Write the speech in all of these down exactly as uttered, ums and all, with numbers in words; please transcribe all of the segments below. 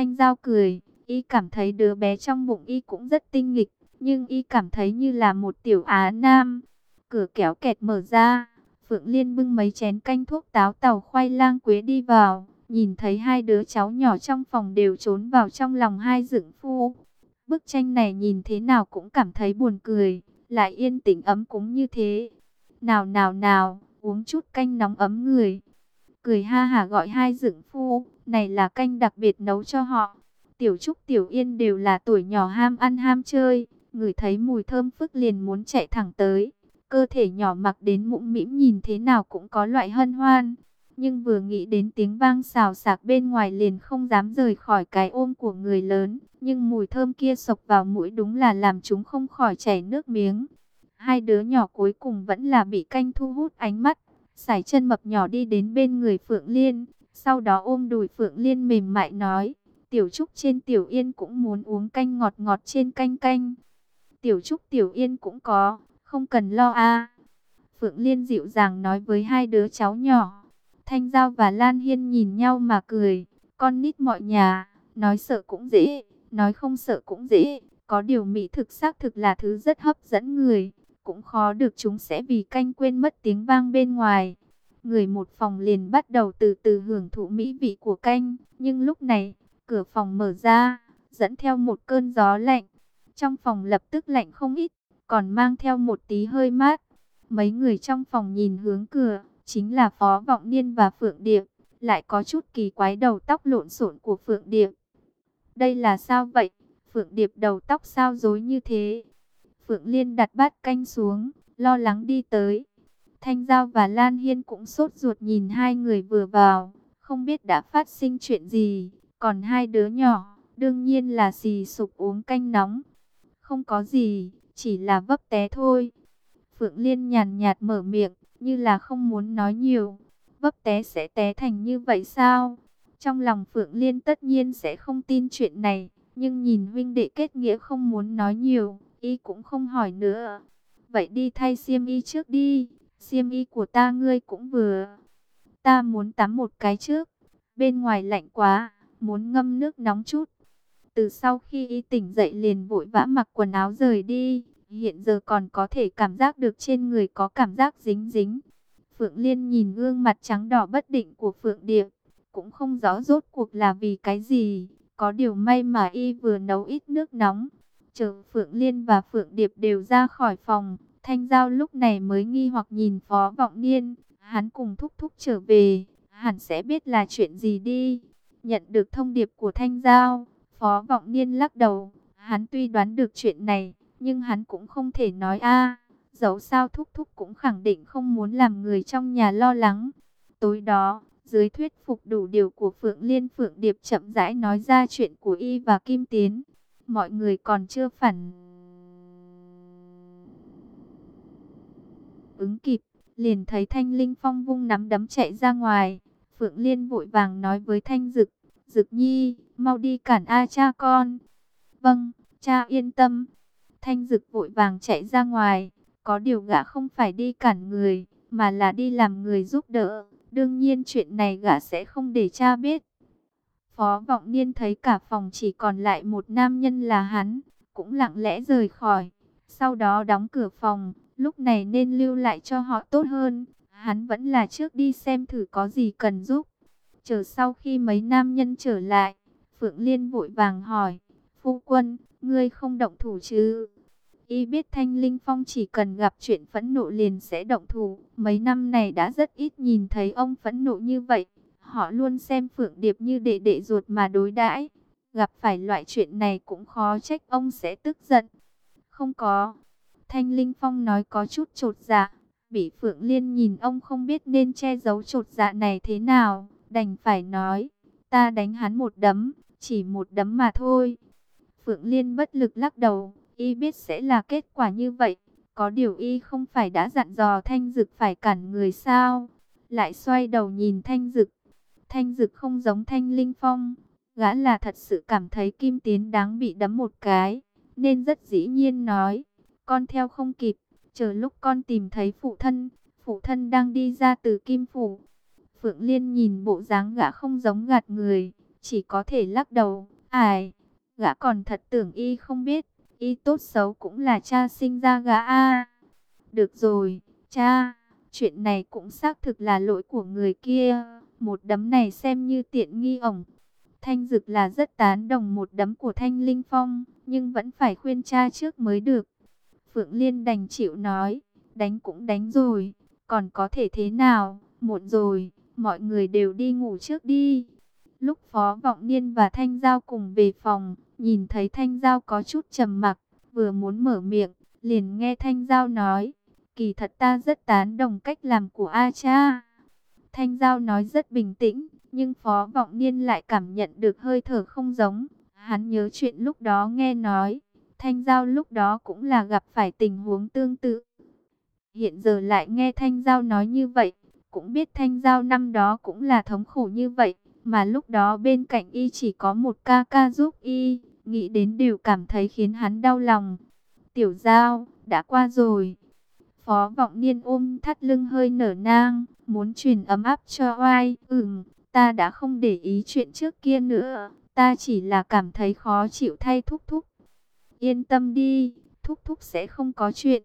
Thanh Giao cười, y cảm thấy đứa bé trong bụng y cũng rất tinh nghịch, nhưng y cảm thấy như là một tiểu Á Nam. Cửa kéo kẹt mở ra, Phượng Liên bưng mấy chén canh thuốc táo tàu khoai lang quế đi vào, nhìn thấy hai đứa cháu nhỏ trong phòng đều trốn vào trong lòng hai dượng phu. Bức tranh này nhìn thế nào cũng cảm thấy buồn cười, lại yên tĩnh ấm cúng như thế. Nào nào nào, uống chút canh nóng ấm người. Cười ha hả gọi hai dượng phu, này là canh đặc biệt nấu cho họ. Tiểu Trúc Tiểu Yên đều là tuổi nhỏ ham ăn ham chơi, ngửi thấy mùi thơm phức liền muốn chạy thẳng tới. Cơ thể nhỏ mặc đến mũm mĩm nhìn thế nào cũng có loại hân hoan. Nhưng vừa nghĩ đến tiếng vang xào xạc bên ngoài liền không dám rời khỏi cái ôm của người lớn. Nhưng mùi thơm kia xộc vào mũi đúng là làm chúng không khỏi chảy nước miếng. Hai đứa nhỏ cuối cùng vẫn là bị canh thu hút ánh mắt. Sải chân mập nhỏ đi đến bên người Phượng Liên. Sau đó ôm đùi Phượng Liên mềm mại nói. Tiểu Trúc trên Tiểu Yên cũng muốn uống canh ngọt ngọt trên canh canh. Tiểu Trúc Tiểu Yên cũng có, không cần lo a. Phượng Liên dịu dàng nói với hai đứa cháu nhỏ. Thanh Giao và Lan Hiên nhìn nhau mà cười. Con nít mọi nhà, nói sợ cũng dễ, nói không sợ cũng dễ. Có điều mỹ thực xác thực là thứ rất hấp dẫn người. Cũng khó được chúng sẽ vì canh quên mất tiếng vang bên ngoài. Người một phòng liền bắt đầu từ từ hưởng thụ mỹ vị của canh. Nhưng lúc này, cửa phòng mở ra, dẫn theo một cơn gió lạnh. Trong phòng lập tức lạnh không ít, còn mang theo một tí hơi mát. Mấy người trong phòng nhìn hướng cửa, chính là Phó Vọng Niên và Phượng Điệp. Lại có chút kỳ quái đầu tóc lộn xộn của Phượng Điệp. Đây là sao vậy? Phượng Điệp đầu tóc sao rối như thế? Phượng Liên đặt bát canh xuống, lo lắng đi tới. Thanh Giao và Lan Hiên cũng sốt ruột nhìn hai người vừa vào, không biết đã phát sinh chuyện gì. Còn hai đứa nhỏ, đương nhiên là xì sụp uống canh nóng. Không có gì, chỉ là vấp té thôi. Phượng Liên nhàn nhạt mở miệng, như là không muốn nói nhiều. Vấp té sẽ té thành như vậy sao? Trong lòng Phượng Liên tất nhiên sẽ không tin chuyện này, nhưng nhìn huynh đệ kết nghĩa không muốn nói nhiều, y cũng không hỏi nữa. Vậy đi thay xiêm y trước đi, xiêm y của ta ngươi cũng vừa. Ta muốn tắm một cái trước, bên ngoài lạnh quá, muốn ngâm nước nóng chút. Từ sau khi y tỉnh dậy liền vội vã mặc quần áo rời đi, hiện giờ còn có thể cảm giác được trên người có cảm giác dính dính. Phượng Liên nhìn gương mặt trắng đỏ bất định của Phượng Điệp, cũng không rõ rốt cuộc là vì cái gì. Có điều may mà y vừa nấu ít nước nóng. Chờ Phượng Liên và Phượng Điệp đều ra khỏi phòng, Thanh Giao lúc này mới nghi hoặc nhìn Phó Vọng Niên. Hắn cùng thúc thúc trở về, hẳn sẽ biết là chuyện gì đi. Nhận được thông điệp của Thanh Giao, Phó Vọng Niên lắc đầu. Hắn tuy đoán được chuyện này, nhưng hắn cũng không thể nói a. Dẫu sao thúc thúc cũng khẳng định không muốn làm người trong nhà lo lắng. Tối đó, dưới thuyết phục đủ điều của Phượng Liên, Phượng Điệp chậm rãi nói ra chuyện của y và Kim Tiến. Mọi người còn chưa phản ứng kịp, liền thấy Thanh Linh Phong vung nắm đấm chạy ra ngoài. Phượng Liên vội vàng nói với Thanh Dực, Dực Nhi, mau đi cản A cha con. Vâng, cha yên tâm. Thanh Dực vội vàng chạy ra ngoài, có điều gã không phải đi cản người, mà là đi làm người giúp đỡ. Đương nhiên chuyện này gã sẽ không để cha biết. Phó Vọng Niên thấy cả phòng chỉ còn lại một nam nhân là hắn, cũng lặng lẽ rời khỏi. Sau đó đóng cửa phòng, lúc này nên lưu lại cho họ tốt hơn. Hắn vẫn là trước đi xem thử có gì cần giúp. Chờ sau khi mấy nam nhân trở lại, Phượng Liên vội vàng hỏi, phu quân, ngươi không động thủ chứ? Y biết Thanh Linh Phong chỉ cần gặp chuyện phẫn nộ liền sẽ động thủ. Mấy năm này đã rất ít nhìn thấy ông phẫn nộ như vậy. Họ luôn xem Phượng Điệp như đệ đệ ruột mà đối đãi. Gặp phải loại chuyện này cũng khó trách ông sẽ tức giận. Không có. Thanh Linh Phong nói có chút chột dạ. Bỉ Phượng Liên nhìn ông không biết nên che giấu chột dạ này thế nào. Đành phải nói, ta đánh hắn một đấm, chỉ một đấm mà thôi. Phượng Liên bất lực lắc đầu. Y biết sẽ là kết quả như vậy. Có điều y không phải đã dặn dò Thanh Dực phải cản người sao? Lại xoay đầu nhìn Thanh Dực. Thanh Dực không giống Thanh Linh Phong. Gã là thật sự cảm thấy Kim Tiến đáng bị đấm một cái. Nên rất dĩ nhiên nói. Con theo không kịp. Chờ lúc con tìm thấy phụ thân. Phụ thân đang đi ra từ Kim Phủ. Phượng Liên nhìn bộ dáng gã không giống gạt người. Chỉ có thể lắc đầu. Ải, gã còn thật tưởng y không biết, y tốt xấu cũng là cha sinh ra gã a. Được rồi, cha, chuyện này cũng xác thực là lỗi của người kia, một đấm này xem như tiện nghi ổng. Thanh Dực là rất tán đồng một đấm của Thanh Linh Phong, nhưng vẫn phải khuyên cha trước mới được. Phượng Liên đành chịu nói, đánh cũng đánh rồi, còn có thể thế nào, muộn rồi, mọi người đều đi ngủ trước đi. Lúc Phó Vọng Niên và Thanh Giao cùng về phòng, nhìn thấy Thanh Giao có chút trầm mặc, vừa muốn mở miệng, liền nghe Thanh Giao nói, kỳ thật ta rất tán đồng cách làm của A cha. Thanh Giao nói rất bình tĩnh, nhưng Phó Vọng Niên lại cảm nhận được hơi thở không giống. Hắn nhớ chuyện lúc đó nghe nói, Thanh Giao lúc đó cũng là gặp phải tình huống tương tự. Hiện giờ lại nghe Thanh Giao nói như vậy, cũng biết Thanh Giao năm đó cũng là thống khổ như vậy, mà lúc đó bên cạnh y chỉ có một ca ca giúp y, nghĩ đến đều cảm thấy khiến hắn đau lòng. Tiểu Giao, đã qua rồi. Phó Vọng Niên ôm thắt lưng hơi nở nang, muốn truyền ấm áp cho oai. Ừm, ta đã không để ý chuyện trước kia nữa, ta chỉ là cảm thấy khó chịu thay Thúc Thúc. Yên tâm đi, Thúc Thúc sẽ không có chuyện.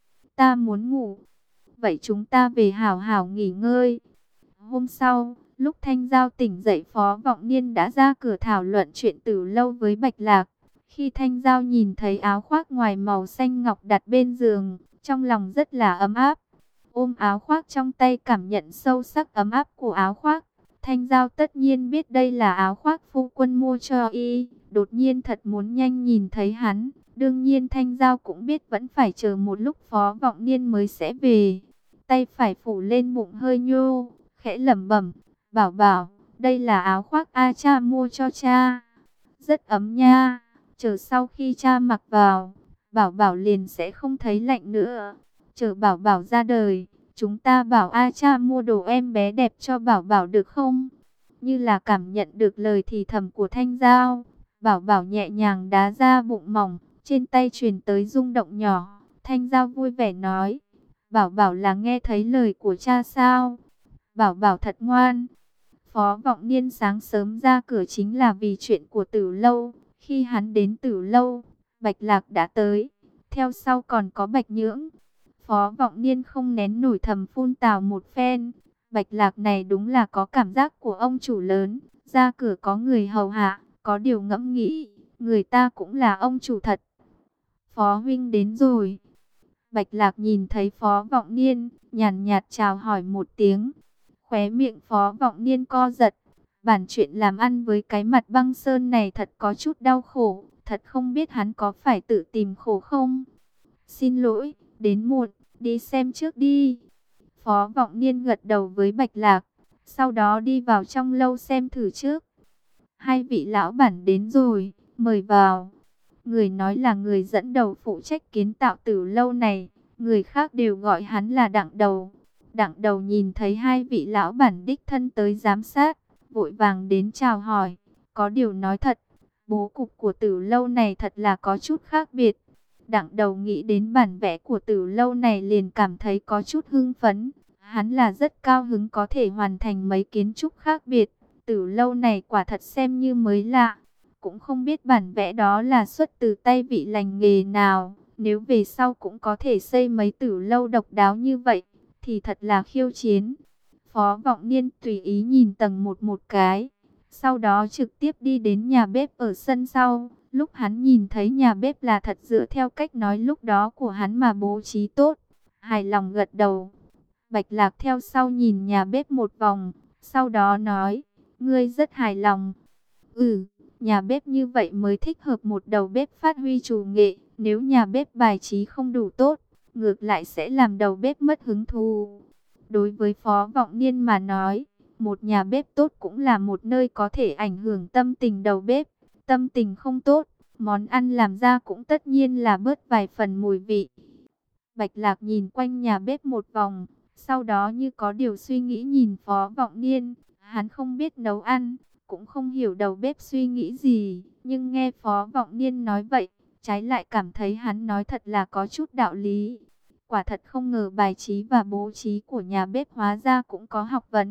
Ta muốn ngủ. Vậy chúng ta về hảo hảo nghỉ ngơi. Hôm sau, lúc Thanh Giao tỉnh dậy, Phó Vọng Niên đã ra cửa thảo luận chuyện Tử Lâu với Bạch Lạc. Khi Thanh Giao nhìn thấy áo khoác ngoài màu xanh ngọc đặt bên giường, trong lòng rất là ấm áp. Ôm áo khoác trong tay, cảm nhận sâu sắc ấm áp của áo khoác. Thanh Giao tất nhiên biết đây là áo khoác phu quân mua cho y, đột nhiên thật muốn nhanh nhìn thấy hắn. Đương nhiên Thanh Giao cũng biết vẫn phải chờ một lúc Phó Vọng Niên mới sẽ về. Tay phải phủ lên bụng hơi nhô, khẽ lẩm bẩm, bảo bảo, đây là áo khoác A cha mua cho cha. Rất ấm nha, chờ sau khi cha mặc vào, bảo bảo liền sẽ không thấy lạnh nữa. Chờ bảo bảo ra đời, chúng ta bảo A cha mua đồ em bé đẹp cho bảo bảo được không? Như là cảm nhận được lời thì thầm của Thanh Giao, bảo bảo nhẹ nhàng đá ra bụng mỏng, trên tay truyền tới rung động nhỏ. Thanh Giao vui vẻ nói, bảo bảo là nghe thấy lời của cha sao? Bảo bảo thật ngoan. Phó Vọng Niên sáng sớm ra cửa chính là vì chuyện của Tử Lâu. Khi hắn đến Tử Lâu, Bạch Lạc đã tới, theo sau còn có Bạch Nhưỡng. Phó Vọng Niên không nén nổi thầm phun tào một phen. Bạch Lạc này đúng là có cảm giác của ông chủ lớn, ra cửa có người hầu hạ, có điều ngẫm nghĩ, người ta cũng là ông chủ thật. Phó huynh đến rồi. Bạch Lạc nhìn thấy Phó Vọng Niên, nhàn nhạt chào hỏi một tiếng. Khóe miệng Phó Vọng Niên co giật. Bản chuyện làm ăn với cái mặt băng sơn này thật có chút đau khổ. Thật không biết hắn có phải tự tìm khổ không? Xin lỗi, đến muộn, đi xem trước đi. Phó Vọng Niên gật đầu với Bạch Lạc, sau đó đi vào trong lâu xem thử trước. Hai vị lão bản đến rồi, mời vào. Người nói là người dẫn đầu phụ trách kiến tạo Tử Lâu này, người khác đều gọi hắn là Đặng Đầu. Đặng Đầu nhìn thấy hai vị lão bản đích thân tới giám sát, vội vàng đến chào hỏi. Có điều nói thật, bố cục của Tử Lâu này thật là có chút khác biệt. Đặng Đầu nghĩ đến bản vẽ của Tử Lâu này liền cảm thấy có chút hưng phấn. Hắn là rất cao hứng có thể hoàn thành mấy kiến trúc khác biệt. Tử Lâu này quả thật xem như mới lạ. Cũng không biết bản vẽ đó là xuất từ tay vị lành nghề nào. Nếu về sau cũng có thể xây mấy Tử Lâu độc đáo như vậy, thì thật là khiêu chiến. Phó Vọng Niên tùy ý nhìn tầng một một cái, sau đó trực tiếp đi đến nhà bếp ở sân sau. Lúc hắn nhìn thấy nhà bếp là thật dựa theo cách nói lúc đó của hắn mà bố trí tốt, hài lòng gật đầu. Bạch Lạc theo sau nhìn nhà bếp một vòng, sau đó nói, ngươi rất hài lòng. Ừ, nhà bếp như vậy mới thích hợp một đầu bếp phát huy chủ nghệ. Nếu nhà bếp bài trí không đủ tốt, ngược lại sẽ làm đầu bếp mất hứng thú. Đối với Phó Vọng Niên mà nói, một nhà bếp tốt cũng là một nơi có thể ảnh hưởng tâm tình đầu bếp. Tâm tình không tốt, món ăn làm ra cũng tất nhiên là bớt vài phần mùi vị. Bạch Lạc nhìn quanh nhà bếp một vòng, sau đó như có điều suy nghĩ nhìn Phó Vọng Niên. Hắn không biết nấu ăn, cũng không hiểu đầu bếp suy nghĩ gì, nhưng nghe Phó Vọng Niên nói vậy, trái lại cảm thấy hắn nói thật là có chút đạo lý. Quả thật không ngờ bài trí và bố trí của nhà bếp hóa ra cũng có học vấn.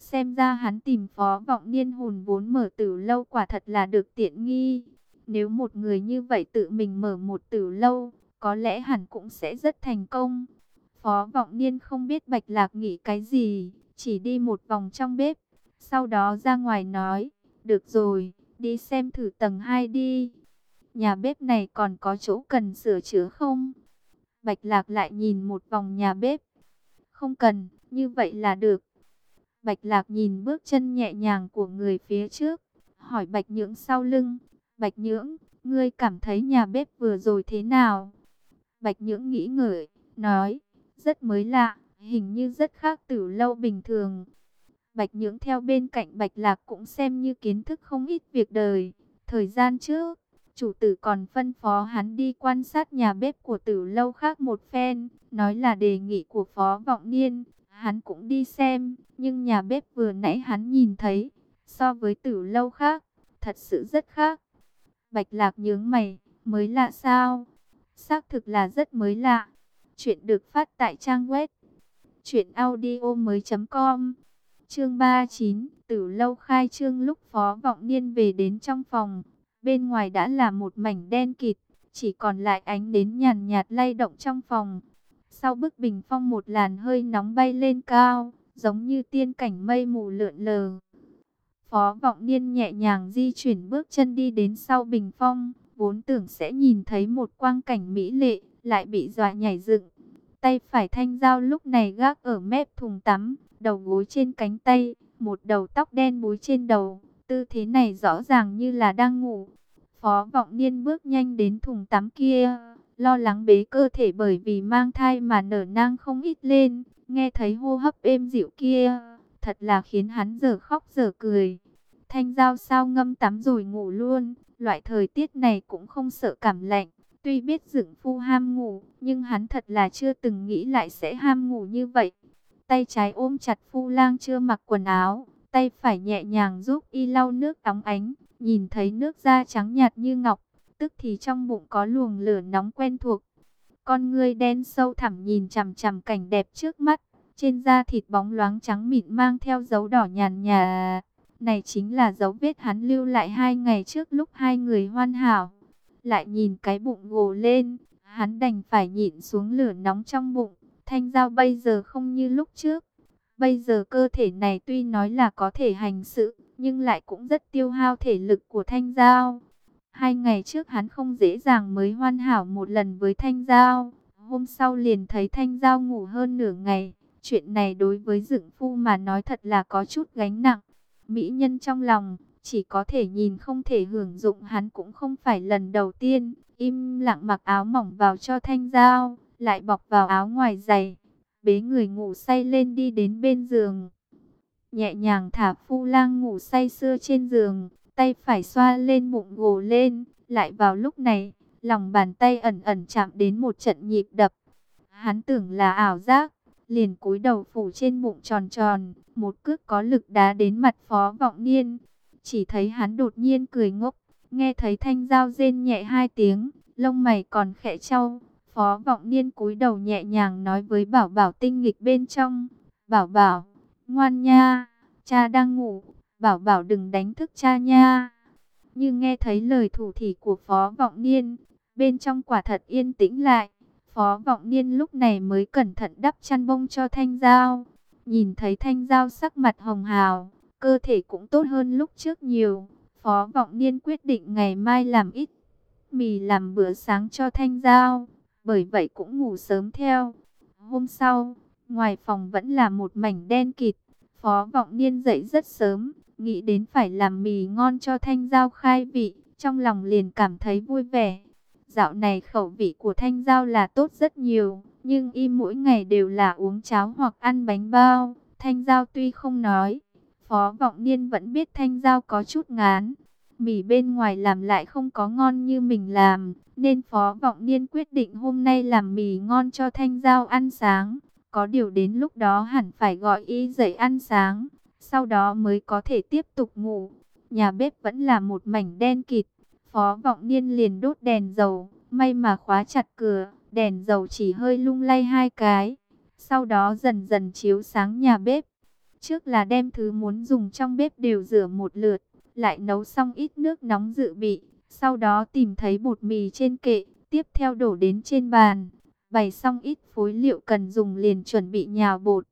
Xem ra hắn tìm Phó Vọng Niên hùn vốn mở tử lâu quả thật là được tiện nghi. Nếu một người như vậy tự mình mở một tử lâu, có lẽ hẳn cũng sẽ rất thành công. Phó Vọng Niên không biết Bạch Lạc nghĩ cái gì, chỉ đi một vòng trong bếp. Sau đó ra ngoài nói, được rồi, đi xem thử tầng hai đi. Nhà bếp này còn có chỗ cần sửa chữa không? Bạch Lạc lại nhìn một vòng nhà bếp. Không cần, như vậy là được. Bạch Lạc nhìn bước chân nhẹ nhàng của người phía trước, hỏi Bạch Nhưỡng sau lưng. Bạch Nhưỡng, ngươi cảm thấy nhà bếp vừa rồi thế nào? Bạch Nhưỡng nghĩ ngợi, nói, rất mới lạ, hình như rất khác tử lâu bình thường. Bạch Nhưỡng theo bên cạnh Bạch Lạc cũng xem như kiến thức không ít việc đời. Thời gian trước, chủ tử còn phân phó hắn đi quan sát nhà bếp của tử lâu khác một phen, nói là đề nghị của Phó Vọng Niên. Hắn cũng đi xem, nhưng nhà bếp vừa nãy hắn nhìn thấy, so với tử lâu khác, thật sự rất khác. Bạch Lạc nhướng mày, mới lạ sao? Xác thực là rất mới lạ. Chuyện được phát tại trang web truyệnaudiomoi chấm com. Chương ba mươi chín, Tử lâu khai trương. Lúc Phó Vọng Niên về đến trong phòng, bên ngoài đã là một mảnh đen kịt, chỉ còn lại ánh nến nhàn nhạt lay động trong phòng. Sau bức bình phong một làn hơi nóng bay lên cao, giống như tiên cảnh mây mù lượn lờ. Phó Vọng Niên nhẹ nhàng di chuyển bước chân đi đến sau bình phong, vốn tưởng sẽ nhìn thấy một quang cảnh mỹ lệ, lại bị dọa nhảy dựng. Tay phải Thanh Dao lúc này gác ở mép thùng tắm, đầu gối trên cánh tay, một đầu tóc đen búi trên đầu, tư thế này rõ ràng như là đang ngủ. Phó Vọng Niên bước nhanh đến thùng tắm kia, lo lắng bế cơ thể bởi vì mang thai mà nở nang không ít lên, nghe thấy hô hấp êm dịu kia, thật là khiến hắn giờ khóc giờ cười. Thanh Dao sao ngâm tắm rồi ngủ luôn, loại thời tiết này cũng không sợ cảm lạnh. Tuy biết Dượng Phu ham ngủ, nhưng hắn thật là chưa từng nghĩ lại sẽ ham ngủ như vậy. Tay trái ôm chặt Phu Lang chưa mặc quần áo, tay phải nhẹ nhàng giúp y lau nước óng ánh, nhìn thấy nước da trắng nhạt như ngọc, tức thì trong bụng có luồng lửa nóng quen thuộc. Con ngươi đen sâu thẳm nhìn chằm chằm cảnh đẹp trước mắt, trên da thịt bóng loáng trắng mịn mang theo dấu đỏ nhàn nhà. Này chính là dấu vết hắn lưu lại hai ngày trước lúc hai người hoàn hảo. Lại nhìn cái bụng gồ lên, hắn đành phải nhịn xuống lửa nóng trong bụng. Thanh Dao bây giờ không như lúc trước. Bây giờ cơ thể này tuy nói là có thể hành sự, nhưng lại cũng rất tiêu hao thể lực của Thanh Dao. Hai ngày trước hắn không dễ dàng mới hoàn hảo một lần với Thanh Dao. Hôm sau liền thấy Thanh Dao ngủ hơn nửa ngày. Chuyện này đối với Dượng Phu mà nói thật là có chút gánh nặng. Mỹ nhân trong lòng, chỉ có thể nhìn không thể hưởng dụng, hắn cũng không phải lần đầu tiên. Im lặng mặc áo mỏng vào cho Thanh Dao, lại bọc vào áo ngoài dày. Bế người ngủ say lên đi đến bên giường. Nhẹ nhàng thả Phu Lang ngủ say sưa trên giường, tay phải xoa lên bụng gồ lên. Lại vào lúc này, lòng bàn tay ẩn ẩn chạm đến một trận nhịp đập. Hắn tưởng là ảo giác, liền cúi đầu phủ trên bụng tròn tròn, một cước có lực đá đến mặt Phó Vọng Niên. Chỉ thấy hắn đột nhiên cười ngốc, nghe thấy Thanh Dao rên nhẹ hai tiếng, lông mày còn khẽ chau. Phó Vọng Niên cúi đầu nhẹ nhàng nói với Bảo Bảo tinh nghịch bên trong, Bảo Bảo, ngoan nha, cha đang ngủ, Bảo Bảo đừng đánh thức cha nha. Như nghe thấy lời thủ thỉ của Phó Vọng Niên, bên trong quả thật yên tĩnh lại. Phó Vọng Niên lúc này mới cẩn thận đắp chăn bông cho Thanh Dao. Nhìn thấy Thanh Dao sắc mặt hồng hào, cơ thể cũng tốt hơn lúc trước nhiều. Phó Vọng Niên quyết định ngày mai làm ít mì làm bữa sáng cho Thanh Dao, bởi vậy cũng ngủ sớm theo. Hôm sau, ngoài phòng vẫn là một mảnh đen kịt. Phó Vọng Niên dậy rất sớm, nghĩ đến phải làm mì ngon cho Thanh Dao khai vị, trong lòng liền cảm thấy vui vẻ. Dạo này khẩu vị của Thanh Dao là tốt rất nhiều, nhưng y mỗi ngày đều là uống cháo hoặc ăn bánh bao. Thanh Dao tuy không nói, Phó Vọng Niên vẫn biết Thanh Dao có chút ngán. Mì bên ngoài làm lại không có ngon như mình làm, nên Phó Vọng Niên quyết định hôm nay làm mì ngon cho Thanh Dao ăn sáng. Có điều đến lúc đó hẳn phải gọi y dậy ăn sáng, sau đó mới có thể tiếp tục ngủ. Nhà bếp vẫn là một mảnh đen kịt. Phó Vọng Niên liền đốt đèn dầu, may mà khóa chặt cửa, đèn dầu chỉ hơi lung lay hai cái, sau đó dần dần chiếu sáng nhà bếp. trước là đem thứ muốn dùng trong bếp đều rửa một lượt, lại nấu xong ít nước nóng dự bị. Sau đó tìm thấy bột mì trên kệ, tiếp theo đổ đến trên bàn. Bày xong ít phối liệu cần dùng liền chuẩn bị nhào bột.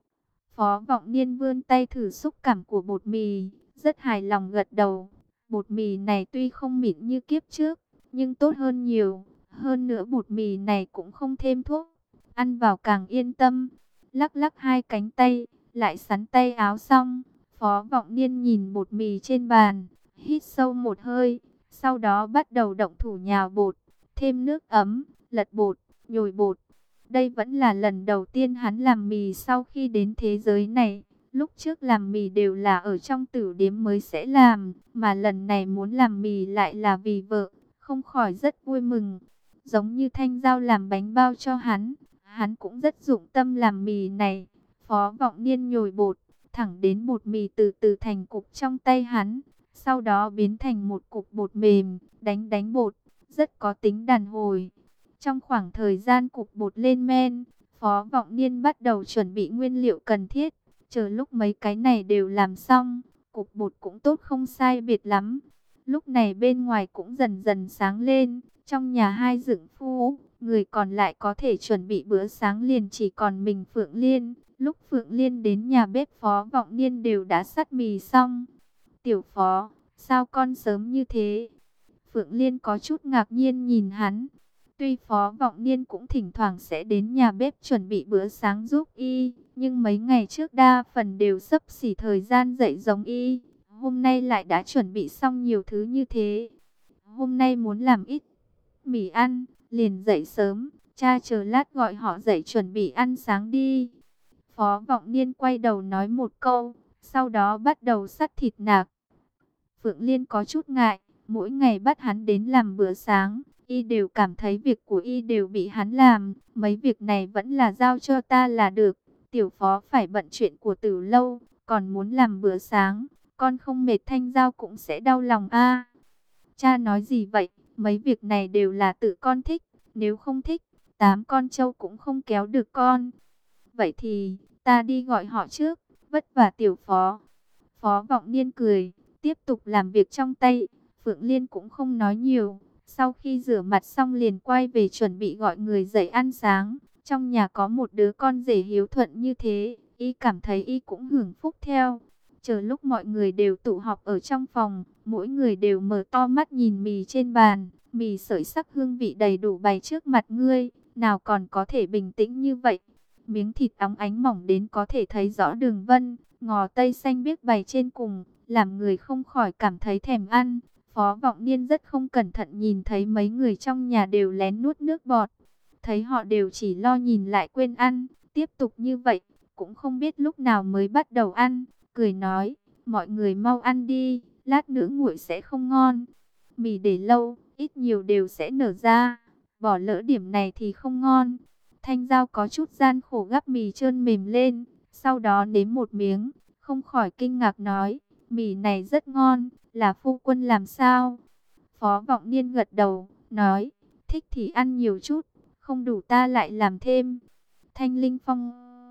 Phó Vọng Niên vươn tay thử xúc cảm của bột mì, rất hài lòng gật đầu. Bột mì này tuy không mịn như kiếp trước, nhưng tốt hơn nhiều. Hơn nữa bột mì này cũng không thêm thuốc, ăn vào càng yên tâm. Lắc lắc hai cánh tay, lại sắn tay áo xong, Phó Vọng Niên nhìn bột mì trên bàn, hít sâu một hơi, sau đó bắt đầu động thủ nhào bột, thêm nước ấm, lật bột, nhồi bột. Đây vẫn là lần đầu tiên hắn làm mì sau khi đến thế giới này. Lúc trước làm mì đều là ở trong tử điếm mới sẽ làm, mà lần này muốn làm mì lại là vì vợ, không khỏi rất vui mừng. Giống như Thanh Giao làm bánh bao cho hắn, hắn cũng rất dụng tâm làm mì này. Phó Vọng Niên nhồi bột, thẳng đến bột mì từ từ thành cục trong tay hắn, sau đó biến thành một cục bột mềm, đánh đánh bột, rất có tính đàn hồi. Trong khoảng thời gian cục bột lên men, Phó Vọng Niên bắt đầu chuẩn bị nguyên liệu cần thiết. Chờ lúc mấy cái này đều làm xong, cục bột cũng tốt không sai biệt lắm. Lúc này bên ngoài cũng dần dần sáng lên, trong nhà hai dựng phu, người còn lại có thể chuẩn bị bữa sáng liền chỉ còn mình Phượng Liên. Lúc Phượng Liên đến nhà bếp, Phó Vọng Niên đều đã sắt mì xong. Tiểu Phó, sao con sớm như thế? Phượng Liên có chút ngạc nhiên nhìn hắn. Tuy Phó Vọng Niên cũng thỉnh thoảng sẽ đến nhà bếp chuẩn bị bữa sáng giúp y, nhưng mấy ngày trước đa phần đều xấp xỉ thời gian dậy giống y. Hôm nay lại đã chuẩn bị xong nhiều thứ như thế. Hôm nay muốn làm ít mì ăn, liền dậy sớm, cha chờ lát gọi họ dậy chuẩn bị ăn sáng đi. Phó Vọng Niên quay đầu nói một câu, sau đó bắt đầu xắt thịt nạc. Phượng Liên có chút ngại, mỗi ngày bắt hắn đến làm bữa sáng, y đều cảm thấy việc của y đều bị hắn làm, mấy việc này vẫn là giao cho ta là được. Tiểu Phó phải bận chuyện của Tử Lâu, còn muốn làm bữa sáng, con không mệt Thanh Giao cũng sẽ đau lòng a. Cha nói gì vậy? Mấy việc này đều là tự con thích, nếu không thích, tám con trâu cũng không kéo được con. Vậy thì, ta đi gọi họ trước, vất vả Tiểu Phó. Phó Vọng Niên cười, tiếp tục làm việc trong tay. Phượng Liên cũng không nói nhiều, sau khi rửa mặt xong liền quay về chuẩn bị gọi người dậy ăn sáng. Trong nhà có một đứa con rể hiếu thuận như thế, y cảm thấy y cũng hưởng phúc theo. Chờ lúc mọi người đều tụ họp ở trong phòng, mỗi người đều mở to mắt nhìn mì trên bàn. Mì sợi sắc hương vị đầy đủ bày trước mặt ngươi, nào còn có thể bình tĩnh như vậy. Miếng thịt óng ánh mỏng đến có thể thấy rõ đường vân, ngò tây xanh biếc bày trên cùng, làm người không khỏi cảm thấy thèm ăn. Phó Vọng Niên rất không cẩn thận nhìn thấy mấy người trong nhà đều lén nuốt nước bọt. Thấy họ đều chỉ lo nhìn lại quên ăn, tiếp tục như vậy, cũng không biết lúc nào mới bắt đầu ăn. Cười nói, mọi người mau ăn đi, lát nữa nguội sẽ không ngon. Mì để lâu, ít nhiều đều sẽ nở ra, bỏ lỡ điểm này thì không ngon. Thanh Giao có chút gian khổ gắp mì trơn mềm lên, sau đó nếm một miếng, không khỏi kinh ngạc nói, mì này rất ngon, là phu quân làm sao? Phó Vọng Niên gật đầu, nói, thích thì ăn nhiều chút, không đủ ta lại làm thêm. Thanh Linh Phong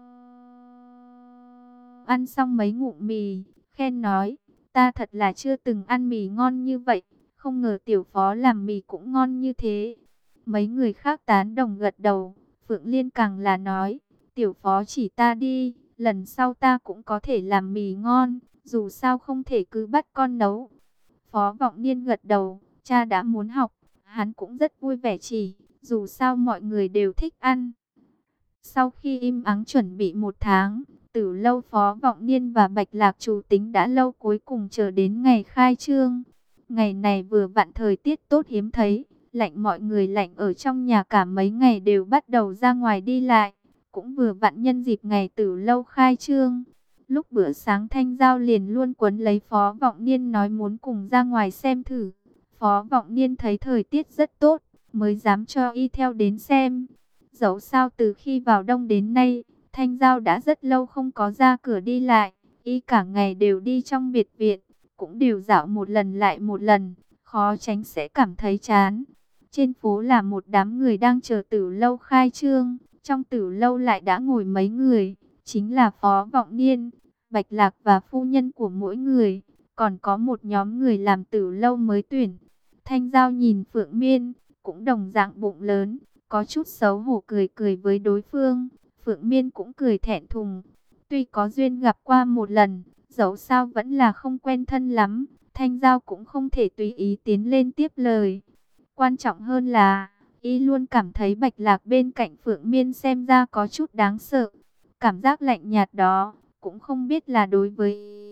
ăn xong mấy ngụm mì, khen nói, ta thật là chưa từng ăn mì ngon như vậy, không ngờ Tiểu Phó làm mì cũng ngon như thế. Mấy người khác tán đồng gật đầu, Phượng Liên càng là nói, Tiểu Phó chỉ ta đi, lần sau ta cũng có thể làm mì ngon, dù sao không thể cứ bắt con nấu. Phó Vọng Niên gật đầu, cha đã muốn học, hắn cũng rất vui vẻ chỉ, dù sao mọi người đều thích ăn. Sau khi im ắng chuẩn bị một tháng, Tử Lâu Phó Vọng Niên và Bạch Lạc Trù tính đã lâu cuối cùng chờ đến ngày khai trương. Ngày này vừa vặn thời tiết tốt hiếm thấy, lạnh mọi người lạnh ở trong nhà cả mấy ngày đều bắt đầu ra ngoài đi lại. Cũng vừa vặn nhân dịp ngày Tử Lâu khai trương. Lúc bữa sáng Thanh Giao liền luôn quấn lấy Phó Vọng Niên nói muốn cùng ra ngoài xem thử. Phó Vọng Niên thấy thời tiết rất tốt, mới dám cho y theo đến xem. Dẫu sao từ khi vào đông đến nay, Thanh Giao đã rất lâu không có ra cửa đi lại, y cả ngày đều đi trong biệt viện, cũng đều dạo một lần lại một lần, khó tránh sẽ cảm thấy chán. Trên phố là một đám người đang chờ Tử Lâu khai trương, trong Tử Lâu lại đã ngồi mấy người, chính là Phó Vọng Niên, Bạch Lạc và phu nhân của mỗi người, còn có một nhóm người làm Tử Lâu mới tuyển. Thanh Giao nhìn Phượng Miên, cũng đồng dạng bụng lớn, có chút xấu hổ cười cười với đối phương. Phượng Miên cũng cười thẹn thùng. Tuy có duyên gặp qua một lần, dẫu sao vẫn là không quen thân lắm. Thanh Giao cũng không thể tùy ý tiến lên tiếp lời. Quan trọng hơn là, y luôn cảm thấy Bạch Lạc bên cạnh Phượng Miên xem ra có chút đáng sợ. Cảm giác lạnh nhạt đó, cũng không biết là đối với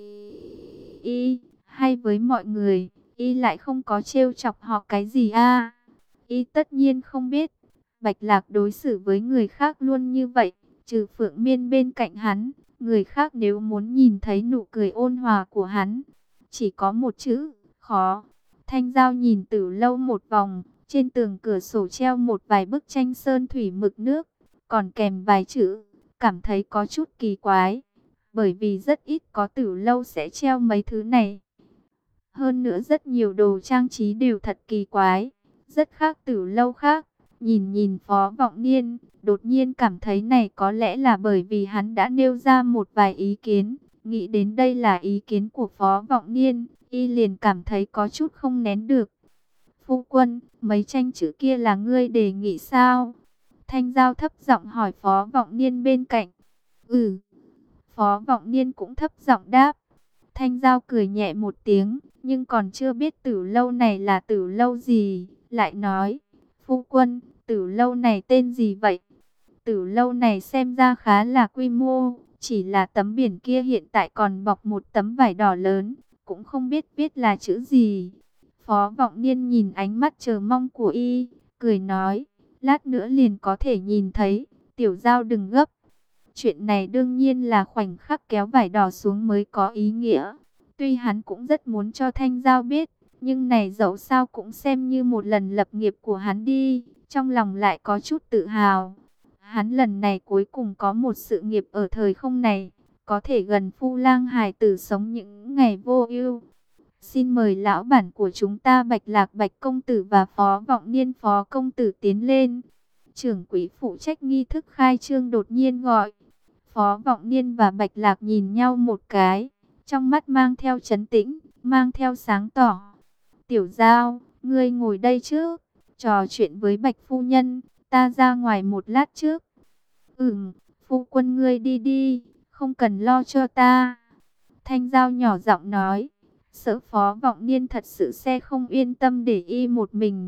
y, hay với mọi người, y lại không có trêu chọc họ cái gì a. Y tất nhiên không biết, Bạch Lạc đối xử với người khác luôn như vậy, trừ Phượng Miên bên cạnh hắn, người khác nếu muốn nhìn thấy nụ cười ôn hòa của hắn, chỉ có một chữ, khó. Thanh Giao nhìn Tử Lâu một vòng, trên tường cửa sổ treo một vài bức tranh sơn thủy mực nước, còn kèm vài chữ, cảm thấy có chút kỳ quái, bởi vì rất ít có Tử Lâu sẽ treo mấy thứ này. Hơn nữa rất nhiều đồ trang trí đều thật kỳ quái, rất khác Tử Lâu khác. Nhìn nhìn Phó Vọng Niên, đột nhiên cảm thấy này có lẽ là bởi vì hắn đã nêu ra một vài ý kiến. Nghĩ đến đây là ý kiến của Phó Vọng Niên, y liền cảm thấy có chút không nén được. Phu quân, mấy tranh chữ kia là ngươi đề nghị sao? Thanh Giao thấp giọng hỏi Phó Vọng Niên bên cạnh. Ừ. Phó Vọng Niên cũng thấp giọng đáp. Thanh Giao cười nhẹ một tiếng, nhưng còn chưa biết Tử Lâu này là Tử Lâu gì, lại nói. Phu quân, Tử Lâu này tên gì vậy? Tử Lâu này xem ra khá là quy mô, chỉ là tấm biển kia hiện tại còn bọc một tấm vải đỏ lớn, cũng không biết viết là chữ gì. Phó Vọng Niên nhìn ánh mắt chờ mong của y, cười nói, lát nữa liền có thể nhìn thấy, Tiểu Giao đừng gấp. Chuyện này đương nhiên là khoảnh khắc kéo vải đỏ xuống mới có ý nghĩa. Tuy hắn cũng rất muốn cho Thanh Giao biết, nhưng này dẫu sao cũng xem như một lần lập nghiệp của hắn đi, trong lòng lại có chút tự hào. Hắn lần này cuối cùng có một sự nghiệp ở thời không này, có thể gần Phu Lang hài tử sống những ngày vô ưu. Xin mời lão bản của chúng ta Bạch Lạc Bạch công tử và Phó Vọng Niên Phó công tử tiến lên. Trưởng quỹ phụ trách nghi thức khai trương đột nhiên gọi. Phó Vọng Niên và Bạch Lạc nhìn nhau một cái, trong mắt mang theo trấn tĩnh, mang theo sáng tỏ. Tiểu Giao, ngươi ngồi đây trước, trò chuyện với Bạch phu nhân, ta ra ngoài một lát trước. Ừm, phu quân ngươi đi đi, không cần lo cho ta. Thanh Giao nhỏ giọng nói, sợ Phó Vọng Niên thật sự sẽ không yên tâm để y một mình.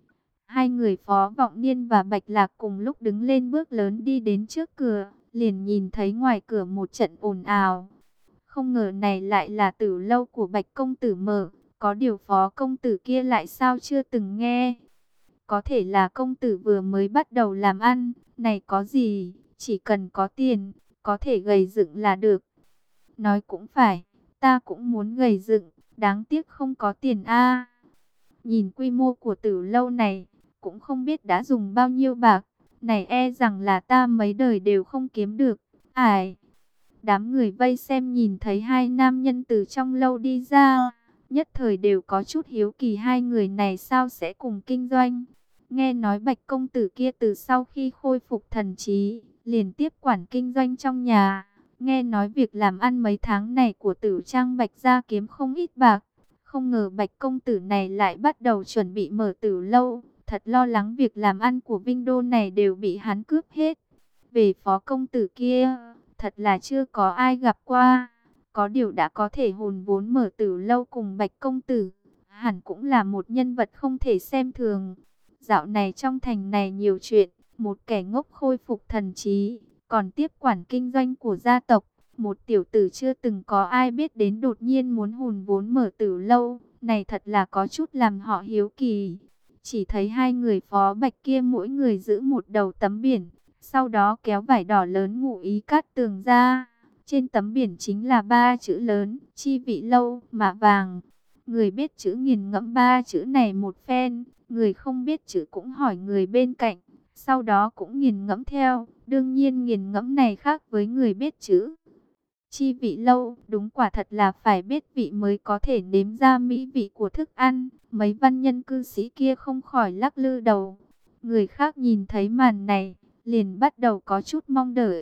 Hai người Phó Vọng Niên và Bạch Lạc cùng lúc đứng lên bước lớn đi đến trước cửa, liền nhìn thấy ngoài cửa một trận ồn ào. Không ngờ này lại là Tử Lâu của Bạch công tử mở, có điều Phó công tử kia lại sao chưa từng nghe. Có thể là công tử vừa mới bắt đầu làm ăn, này có gì, chỉ cần có tiền, có thể gầy dựng là được. Nói cũng phải, ta cũng muốn gầy dựng, đáng tiếc không có tiền a. Nhìn quy mô của Tử Lâu này, cũng không biết đã dùng bao nhiêu bạc, này e rằng là ta mấy đời đều không kiếm được. Ải, đám người vây xem nhìn thấy hai nam nhân từ trong lâu đi ra, nhất thời đều có chút hiếu kỳ hai người này sao sẽ cùng kinh doanh. Nghe nói Bạch công tử kia từ sau khi khôi phục thần trí, liền tiếp quản kinh doanh trong nhà. Nghe nói việc làm ăn mấy tháng này của Tử Trang Bạch gia kiếm không ít bạc. Không ngờ Bạch công tử này lại bắt đầu chuẩn bị mở Tử Lâu. Thật lo lắng việc làm ăn của Vinh Đô này đều bị hắn cướp hết. Về Phó công tử kia, thật là chưa có ai gặp qua. Có điều đã có thể hùn vốn mở Tử Lâu cùng Bạch công tử, hẳn cũng là một nhân vật không thể xem thường. Dạo này trong thành này nhiều chuyện, một kẻ ngốc khôi phục thần trí, còn tiếp quản kinh doanh của gia tộc. Một tiểu tử chưa từng có ai biết đến đột nhiên muốn hùn vốn mở Tử Lâu, này thật là có chút làm họ hiếu kỳ. Chỉ thấy hai người Phó Bạch kia mỗi người giữ một đầu tấm biển, sau đó kéo vải đỏ lớn ngụ ý cát tường ra. Trên tấm biển chính là ba chữ lớn, Chi Vị Lâu, mạ vàng. Người biết chữ nghiền ngẫm ba chữ này một phen, người không biết chữ cũng hỏi người bên cạnh, sau đó cũng nghiền ngẫm theo. Đương nhiên nghiền ngẫm này khác với người biết chữ. Chi vị lâu, đúng quả thật là phải biết vị mới có thể nếm ra mỹ vị của thức ăn. Mấy văn nhân cư sĩ kia không khỏi lắc lư đầu. Người khác nhìn thấy màn này, liền bắt đầu có chút mong đợi.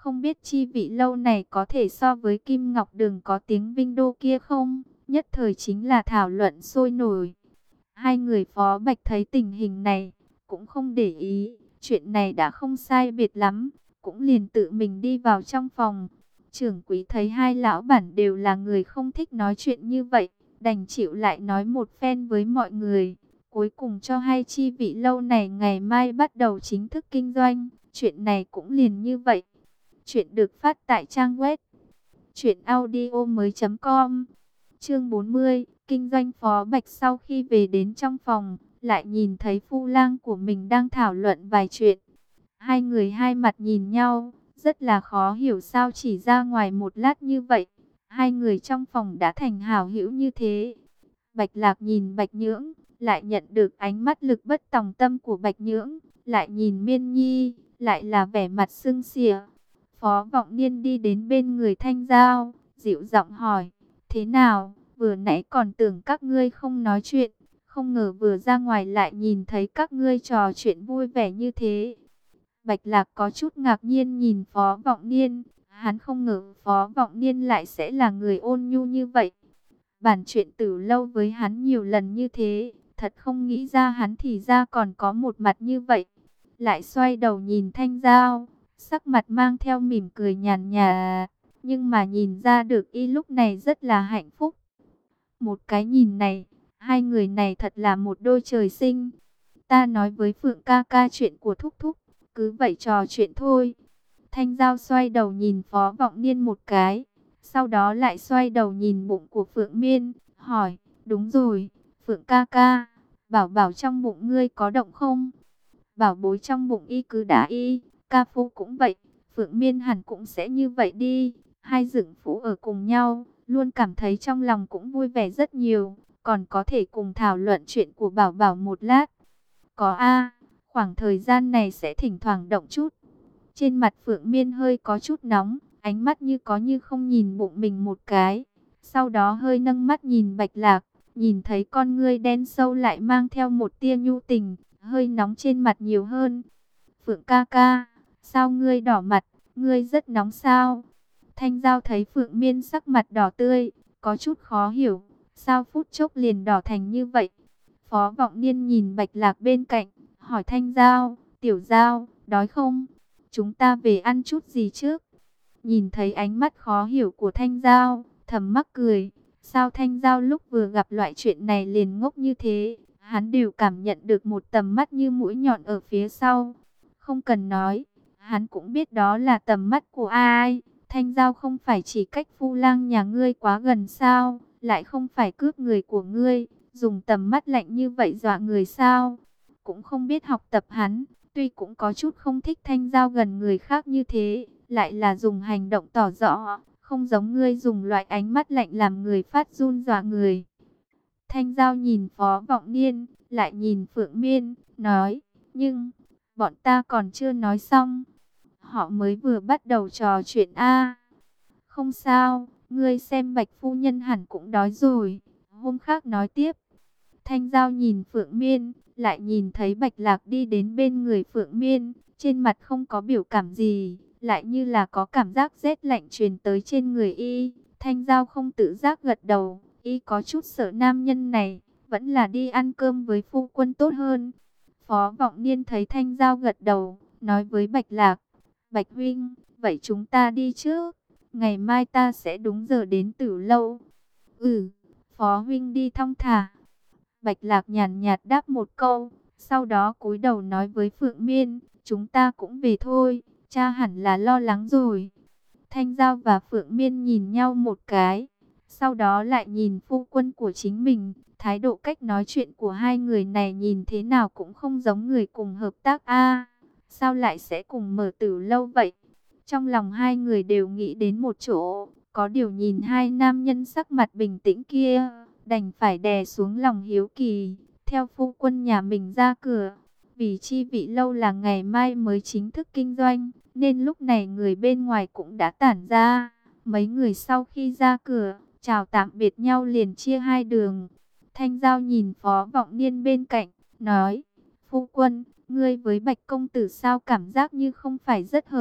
Không biết chi vị lâu này có thể so với Kim Ngọc Đường có tiếng Vinh Đô kia không? Nhất thời chính là thảo luận sôi nổi. Hai người Phó Bạch thấy tình hình này, cũng không để ý, chuyện này đã không sai biệt lắm, cũng liền tự mình đi vào trong phòng. Trưởng quý thấy hai lão bản đều là người không thích nói chuyện như vậy, đành chịu lại nói một phen với mọi người. Cuối cùng cho hay chi vị lâu này ngày mai bắt đầu chính thức kinh doanh, chuyện này cũng liền như vậy. Chuyện được phát tại trang web truyện audio mới chấm com. Chương bốn mươi, kinh doanh. Phó Bạch sau khi về đến trong phòng, lại nhìn thấy phu lang của mình đang thảo luận vài chuyện. Hai người hai mặt nhìn nhau, rất là khó hiểu sao chỉ ra ngoài một lát như vậy, hai người trong phòng đã thành hảo hữu như thế. Bạch Lạc nhìn Bạch Nhưỡng, lại nhận được ánh mắt lực bất tòng tâm của Bạch Nhưỡng, lại nhìn Miên Nhi, lại là vẻ mặt sưng xỉa. Phó Vọng Niên đi đến bên người Thanh Giao, dịu giọng hỏi, thế nào, vừa nãy còn tưởng các ngươi không nói chuyện, không ngờ vừa ra ngoài lại nhìn thấy các ngươi trò chuyện vui vẻ như thế. Bạch Lạc có chút ngạc nhiên nhìn Phó Vọng Niên, hắn không ngờ Phó Vọng Niên lại sẽ là người ôn nhu như vậy. Bản chuyện Tử Lâu với hắn nhiều lần như thế, thật không nghĩ ra hắn thì ra còn có một mặt như vậy. Lại xoay đầu nhìn Thanh Giao, sắc mặt mang theo mỉm cười nhàn nhạt, nhưng mà nhìn ra được y lúc này rất là hạnh phúc. Một cái nhìn này, hai người này thật là một đôi trời sinh. Ta nói với Phượng ca ca chuyện của Thúc Thúc, cứ vậy trò chuyện thôi. Thanh Giao xoay đầu nhìn Phó Vọng Niên một cái, sau đó lại xoay đầu nhìn bụng của Phượng Miên, hỏi, đúng rồi, Phượng ca ca, bảo bảo trong bụng ngươi có động không? Bảo bối trong bụng y cứ đã y, ca phu cũng vậy, Phượng Miên hẳn cũng sẽ như vậy đi. Hai dựng phú ở cùng nhau, luôn cảm thấy trong lòng cũng vui vẻ rất nhiều, còn có thể cùng thảo luận chuyện của bảo bảo một lát. Có a, khoảng thời gian này sẽ thỉnh thoảng động chút. Trên mặt Phượng Miên hơi có chút nóng, ánh mắt như có như không nhìn bụng mình một cái. Sau đó hơi nâng mắt nhìn Bạch Lạc, nhìn thấy con ngươi đen sâu lại mang theo một tia nhu tình, hơi nóng trên mặt nhiều hơn. Phượng ca ca, sao ngươi đỏ mặt, ngươi rất nóng sao? Thanh Giao thấy Phượng Miên sắc mặt đỏ tươi, có chút khó hiểu, sao phút chốc liền đỏ thành như vậy? Phó Vọng Niên nhìn Bạch Lạc bên cạnh, hỏi Thanh Giao, tiểu Giao, đói không? Chúng ta về ăn chút gì trước? Nhìn thấy ánh mắt khó hiểu của Thanh Giao, thầm mắc cười. Sao Thanh Giao lúc vừa gặp loại chuyện này liền ngốc như thế? Hắn đều cảm nhận được một tầm mắt như mũi nhọn ở phía sau. Không cần nói, hắn cũng biết đó là tầm mắt của ai. Thanh Giao không phải chỉ cách phu lang nhà ngươi quá gần sao? Lại không phải cướp người của ngươi, dùng tầm mắt lạnh như vậy dọa người sao? Cũng không biết học tập hắn. Tuy cũng có chút không thích Thanh Giao gần người khác như thế, lại là dùng hành động tỏ rõ, không giống ngươi dùng loại ánh mắt lạnh làm người phát run dọa người. Thanh Giao nhìn Phó Vọng Niên, lại nhìn Phượng Miên, nói, nhưng, bọn ta còn chưa nói xong. Họ mới vừa bắt đầu trò chuyện a. Không sao, ngươi xem Bạch phu nhân hẳn cũng đói rồi, hôm khác nói tiếp. Thanh Giao nhìn Phượng Miên, lại nhìn thấy Bạch Lạc đi đến bên người Phượng Miên, trên mặt không có biểu cảm gì, lại như là có cảm giác rét lạnh truyền tới trên người y. Thanh Giao không tự giác gật đầu, y có chút sợ nam nhân này, vẫn là đi ăn cơm với phu quân tốt hơn. Phó Vọng Niên thấy Thanh Giao gật đầu, nói với Bạch Lạc, Bạch huynh, vậy chúng ta đi trước, ngày mai ta sẽ đúng giờ đến Tử Lâu. Ừ, Phó huynh đi thong thả. Bạch Lạc nhàn nhạt đáp một câu, sau đó cúi đầu nói với Phượng Miên, chúng ta cũng về thôi, cha hẳn là lo lắng rồi. Thanh Giao và Phượng Miên nhìn nhau một cái, sau đó lại nhìn phu quân của chính mình, thái độ cách nói chuyện của hai người này nhìn thế nào cũng không giống người cùng hợp tác a. Sao lại sẽ cùng mở Tử Lâu vậy? Trong lòng hai người đều nghĩ đến một chỗ, có điều nhìn hai nam nhân sắc mặt bình tĩnh kia, đành phải đè xuống lòng hiếu kỳ, theo phu quân nhà mình ra cửa. Vì chi vị lâu là ngày mai mới chính thức kinh doanh, nên lúc này người bên ngoài cũng đã tản ra. Mấy người sau khi ra cửa, chào tạm biệt nhau liền chia hai đường. Thanh Giao nhìn Phó Vọng Niên bên cạnh, nói, phu quân, ngươi với Bạch công tử sao cảm giác như không phải rất hợp,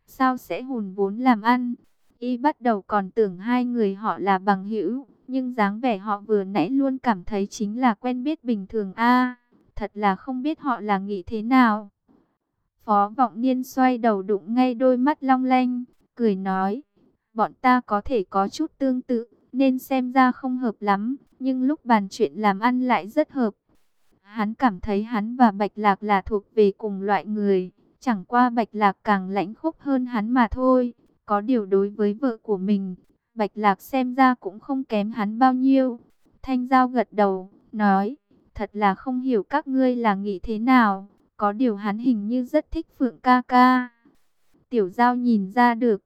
sao sẽ hùn vốn làm ăn. Y bắt đầu còn tưởng hai người họ là bằng hữu, nhưng dáng vẻ họ vừa nãy luôn cảm thấy chính là quen biết bình thường a. Thật là không biết họ là nghĩ thế nào. Phó Vọng Niên xoay đầu đụng ngay đôi mắt long lanh, cười nói, bọn ta có thể có chút tương tự, nên xem ra không hợp lắm, nhưng lúc bàn chuyện làm ăn lại rất hợp. Hắn cảm thấy hắn và Bạch Lạc là thuộc về cùng loại người, chẳng qua Bạch Lạc càng lãnh khốc hơn hắn mà thôi. Có điều đối với vợ của mình, Bạch Lạc xem ra cũng không kém hắn bao nhiêu. Thanh Giao gật đầu, nói, thật là không hiểu các ngươi là nghĩ thế nào, có điều hắn hình như rất thích Phượng ca ca. Tiểu Giao nhìn ra được,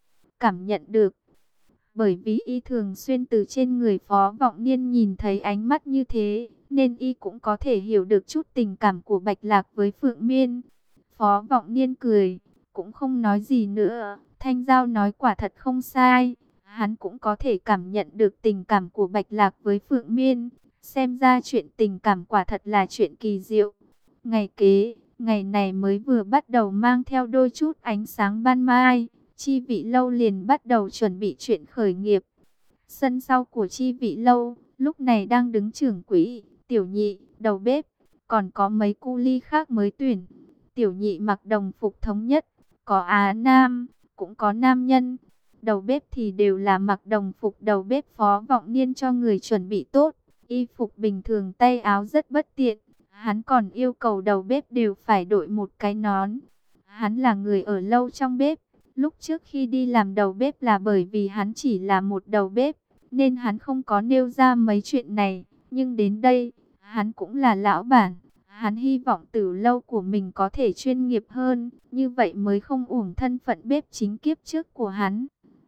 cảm nhận được, bởi vì y thường xuyên từ trên người Phó Vọng Niên nhìn thấy ánh mắt như thế, nên y cũng có thể hiểu được chút tình cảm của Bạch Lạc với Phượng Miên. Phó Vọng Niên cười, cũng không nói gì nữa. Thanh Giao nói quả thật không sai, hắn cũng có thể cảm nhận được tình cảm của Bạch Lạc với Phượng Miên. Xem ra chuyện tình cảm quả thật là chuyện kỳ diệu. Ngày kế, ngày này mới vừa bắt đầu mang theo đôi chút ánh sáng ban mai, Chi Vị Lâu liền bắt đầu chuẩn bị chuyện khởi nghiệp. Sân sau của Chi Vị Lâu, lúc này đang đứng trưởng quỹ, tiểu nhị, đầu bếp, còn có mấy cu ly khác mới tuyển. Tiểu nhị mặc đồng phục thống nhất, có Á Nam, cũng có nam nhân. Đầu bếp thì đều là mặc đồng phục đầu bếp Phó Vọng Niên cho người chuẩn bị tốt. Y phục bình thường tay áo rất bất tiện. Hắn còn yêu cầu đầu bếp đều phải đội một cái nón. Hắn là người ở lâu trong bếp. Lúc trước khi đi làm đầu bếp là bởi vì hắn chỉ là một đầu bếp, nên hắn không có nêu ra mấy chuyện này. Nhưng đến đây, hắn cũng là lão bản. Hắn hy vọng tử lâu của mình có thể chuyên nghiệp hơn, như vậy mới không uổng thân phận bếp chính kiếp trước của hắn.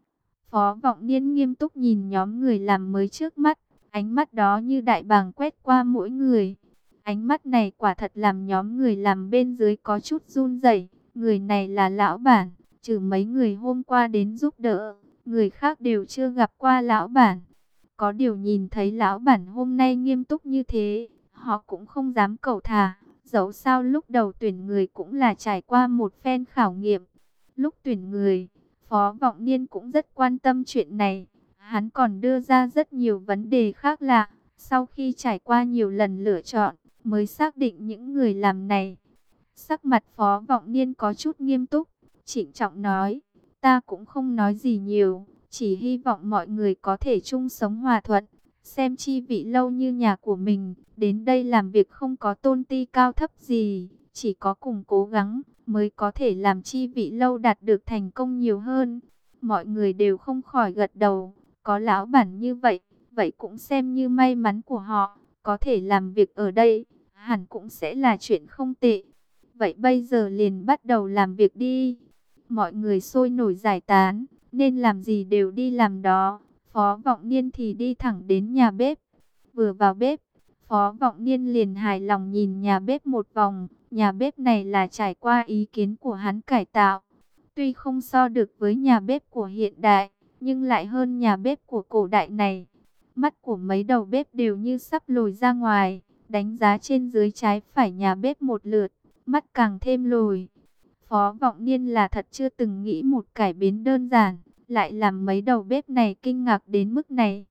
Phó Vọng Niên nghiêm túc nhìn nhóm người làm mới trước mắt, ánh mắt đó như đại bàng quét qua mỗi người. Ánh mắt này quả thật làm nhóm người làm bên dưới có chút run rẩy. Người này là lão bản, trừ mấy người hôm qua đến giúp đỡ, người khác đều chưa gặp qua lão bản. Có điều nhìn thấy lão bản hôm nay nghiêm túc như thế, họ cũng không dám cẩu thả. Dẫu sao lúc đầu tuyển người cũng là trải qua một phen khảo nghiệm. Lúc tuyển người, Phó Vọng Niên cũng rất quan tâm chuyện này. Hắn còn đưa ra rất nhiều vấn đề khác lạ. Sau khi trải qua nhiều lần lựa chọn, mới xác định những người làm này. Sắc mặt Phó Vọng Niên có chút nghiêm túc, trịnh trọng nói, ta cũng không nói gì nhiều, chỉ hy vọng mọi người có thể chung sống hòa thuận, xem Chi Vị Lâu như nhà của mình, đến đây làm việc không có tôn ti cao thấp gì, chỉ có cùng cố gắng mới có thể làm Chi Vị Lâu đạt được thành công nhiều hơn. Mọi người đều không khỏi gật đầu, có lão bản như vậy, vậy cũng xem như may mắn của họ, có thể làm việc ở đây, hẳn cũng sẽ là chuyện không tệ. Vậy bây giờ liền bắt đầu làm việc đi. Mọi người sôi nổi giải tán, nên làm gì đều đi làm đó. Phó Vọng Niên thì đi thẳng đến nhà bếp. Vừa vào bếp, Phó Vọng Niên liền hài lòng nhìn nhà bếp một vòng. Nhà bếp này là trải qua ý kiến của hắn cải tạo. Tuy không so được với nhà bếp của hiện đại, nhưng lại hơn nhà bếp của cổ đại này. Mắt của mấy đầu bếp đều như sắp lồi ra ngoài, đánh giá trên dưới trái phải nhà bếp một lượt, mắt càng thêm lồi. Phó Vọng Niên là thật chưa từng nghĩ một cải biến đơn giản, lại làm mấy đầu bếp này kinh ngạc đến mức này.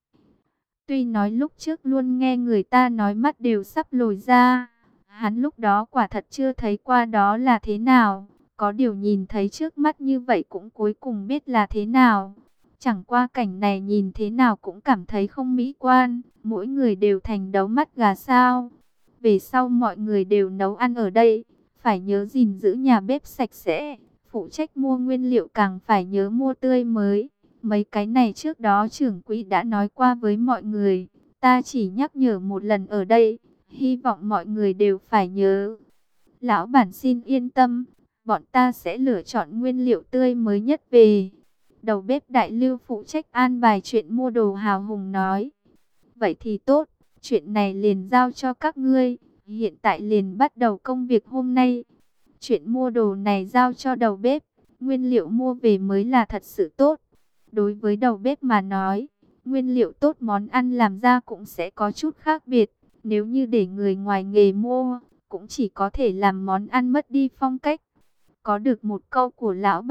Tuy nói lúc trước luôn nghe người ta nói mắt đều sắp lồi ra, hắn lúc đó quả thật chưa thấy qua đó là thế nào. Có điều nhìn thấy trước mắt như vậy cũng cuối cùng biết là thế nào. Chẳng qua cảnh này nhìn thế nào cũng cảm thấy không mỹ quan, mỗi người đều thành đấu mắt gà sao. Về sau mọi người đều nấu ăn ở đây, phải nhớ gìn giữ nhà bếp sạch sẽ, phụ trách mua nguyên liệu càng phải nhớ mua tươi mới. Mấy cái này trước đó trưởng quỹ đã nói qua với mọi người, ta chỉ nhắc nhở một lần ở đây, hy vọng mọi người đều phải nhớ. Lão bản xin yên tâm, bọn ta sẽ lựa chọn nguyên liệu tươi mới nhất về. Đầu bếp Đại Lưu phụ trách an bài chuyện mua đồ hào hùng nói. Vậy thì tốt, chuyện này liền giao cho các ngươi, hiện tại liền bắt đầu công việc hôm nay. Chuyện mua đồ này giao cho đầu bếp, nguyên liệu mua về mới là thật sự tốt. Đối với đầu bếp mà nói, nguyên liệu tốt món ăn làm ra cũng sẽ có chút khác biệt. Nếu như để người ngoài nghề mua, cũng chỉ có thể làm món ăn mất đi phong cách. Có được một câu của lão bản,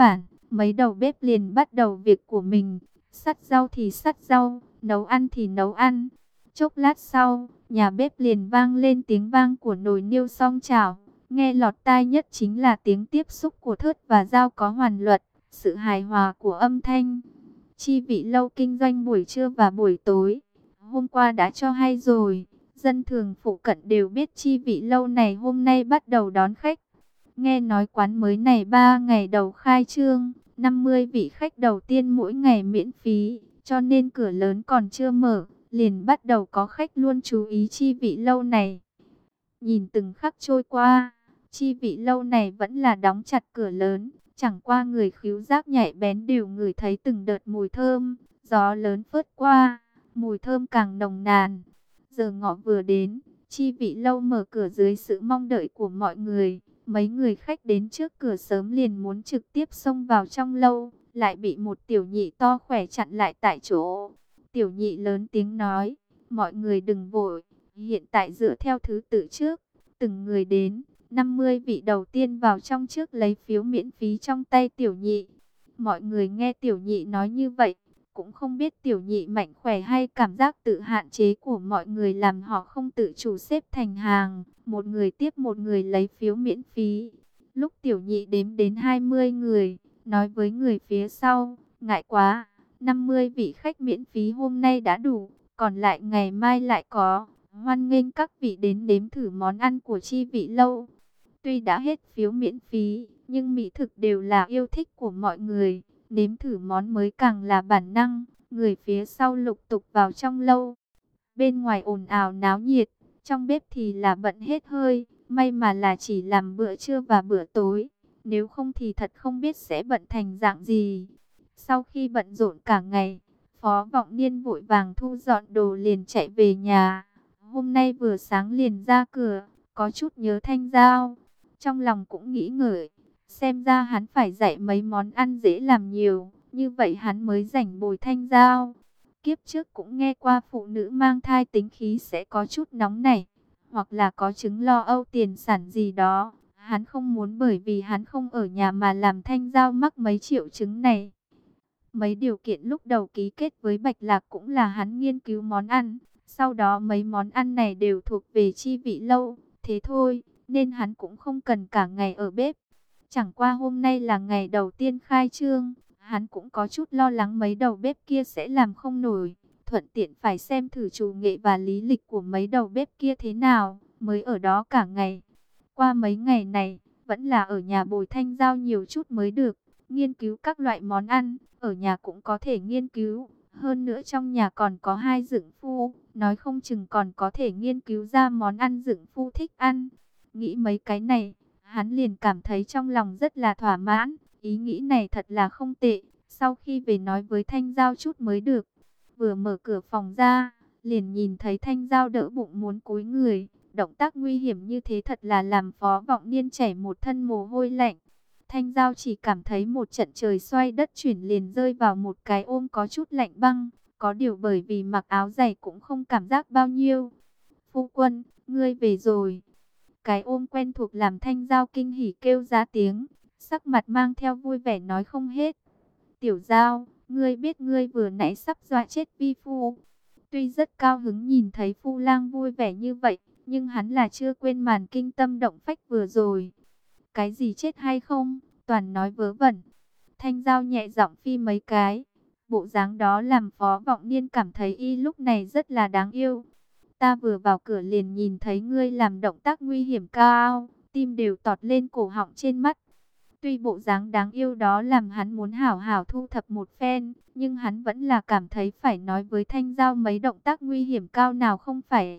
mấy đầu bếp liền bắt đầu việc của mình. Sắt rau thì sắt rau, nấu ăn thì nấu ăn. Chốc lát sau, nhà bếp liền vang lên tiếng vang của nồi niêu song chảo. Nghe lọt tai nhất chính là tiếng tiếp xúc của thớt và dao có hoàn luật, sự hài hòa của âm thanh. Chi vị lâu kinh doanh buổi trưa và buổi tối. Hôm qua đã cho hay rồi, dân thường phụ cận đều biết chi vị lâu này hôm nay bắt đầu đón khách. Nghe nói quán mới này ba ngày đầu khai trương, năm mươi vị khách đầu tiên mỗi ngày miễn phí, cho nên cửa lớn còn chưa mở, liền bắt đầu có khách luôn chú ý chi vị lâu này. Nhìn từng khắc trôi qua, chi vị lâu này vẫn là đóng chặt cửa lớn, chẳng qua người khứu giác nhạy bén đều ngửi thấy từng đợt mùi thơm, gió lớn phớt qua, mùi thơm càng nồng nàn. Giờ ngọ vừa đến, chi vị lâu mở cửa dưới sự mong đợi của mọi người. Mấy người khách đến trước cửa sớm liền muốn trực tiếp xông vào trong lâu, lại bị một tiểu nhị to khỏe chặn lại tại chỗ. Tiểu nhị lớn tiếng nói, mọi người đừng vội, hiện tại dựa theo thứ tự trước, từng người đến, năm mươi vị đầu tiên vào trong trước lấy phiếu miễn phí trong tay tiểu nhị. Mọi người nghe tiểu nhị nói như vậy, cũng không biết tiểu nhị mạnh khỏe hay cảm giác tự hạn chế của mọi người làm họ không tự chủ xếp thành hàng, một người tiếp một người lấy phiếu miễn phí. Lúc tiểu nhị đếm đến hai mươi người, nói với người phía sau, ngại quá, năm mươi vị khách miễn phí hôm nay đã đủ, còn lại ngày mai lại có, hoan nghênh các vị đến đếm thử món ăn của chi vị lâu. Tuy đã hết phiếu miễn phí, nhưng mỹ thực đều là yêu thích của mọi người. Nếm thử món mới càng là bản năng. Người phía sau lục tục vào trong lâu. Bên ngoài ồn ào náo nhiệt, trong bếp thì là bận hết hơi. May mà là chỉ làm bữa trưa và bữa tối. Nếu không thì thật không biết sẽ bận thành dạng gì. Sau khi bận rộn cả ngày, Phó Vọng Niên vội vàng thu dọn đồ liền chạy về nhà. Hôm nay vừa sáng liền ra cửa, có chút nhớ Thanh Giao. Trong lòng cũng nghĩ ngợi, xem ra hắn phải dạy mấy món ăn dễ làm nhiều, như vậy hắn mới rảnh bồi Thanh Giao. Kiếp trước cũng nghe qua phụ nữ mang thai tính khí sẽ có chút nóng nảy, hoặc là có chứng lo âu tiền sản gì đó. Hắn không muốn bởi vì hắn không ở nhà mà làm Thanh Giao mắc mấy triệu chứng này. Mấy điều kiện lúc đầu ký kết với Bạch Lạc cũng là hắn nghiên cứu món ăn, sau đó mấy món ăn này đều thuộc về chi vị lâu, thế thôi, nên hắn cũng không cần cả ngày ở bếp. Chẳng qua hôm nay là ngày đầu tiên khai trương, hắn cũng có chút lo lắng mấy đầu bếp kia sẽ làm không nổi, thuận tiện phải xem thử chủ nghệ và lý lịch của mấy đầu bếp kia thế nào, mới ở đó cả ngày. Qua mấy ngày này, vẫn là ở nhà bồi Thanh Giao nhiều chút mới được, nghiên cứu các loại món ăn, ở nhà cũng có thể nghiên cứu. Hơn nữa trong nhà còn có hai dưỡng phu, nói không chừng còn có thể nghiên cứu ra món ăn dưỡng phu thích ăn. Nghĩ mấy cái này, hắn liền cảm thấy trong lòng rất là thỏa mãn, ý nghĩ này thật là không tệ, sau khi về nói với Thanh Giao chút mới được. Vừa mở cửa phòng ra, liền nhìn thấy Thanh Giao đỡ bụng muốn cúi người, động tác nguy hiểm như thế thật là làm Phó Vọng Niên chảy một thân mồ hôi lạnh. Thanh Giao chỉ cảm thấy một trận trời xoay đất chuyển liền rơi vào một cái ôm có chút lạnh băng, có điều bởi vì mặc áo dày cũng không cảm giác bao nhiêu. Phu quân, ngươi về rồi. Cái ôm quen thuộc làm Thanh Giao kinh hỉ kêu ra tiếng, sắc mặt mang theo vui vẻ nói không hết. Tiểu Giao, ngươi biết ngươi vừa nãy sắp dọa chết vi phu. Tuy rất cao hứng nhìn thấy phu lang vui vẻ như vậy, nhưng hắn là chưa quên màn kinh tâm động phách vừa rồi. Cái gì chết hay không, toàn nói vớ vẩn. Thanh Giao nhẹ giọng phi mấy cái. Bộ dáng đó làm Phó Vọng Niên cảm thấy y lúc này rất là đáng yêu. Ta vừa vào cửa liền nhìn thấy ngươi làm động tác nguy hiểm cao, tim đều tọt lên cổ họng trên mắt. Tuy bộ dáng đáng yêu đó làm hắn muốn hảo hảo thu thập một phen, nhưng hắn vẫn là cảm thấy phải nói với Thanh Giao mấy động tác nguy hiểm cao nào không phải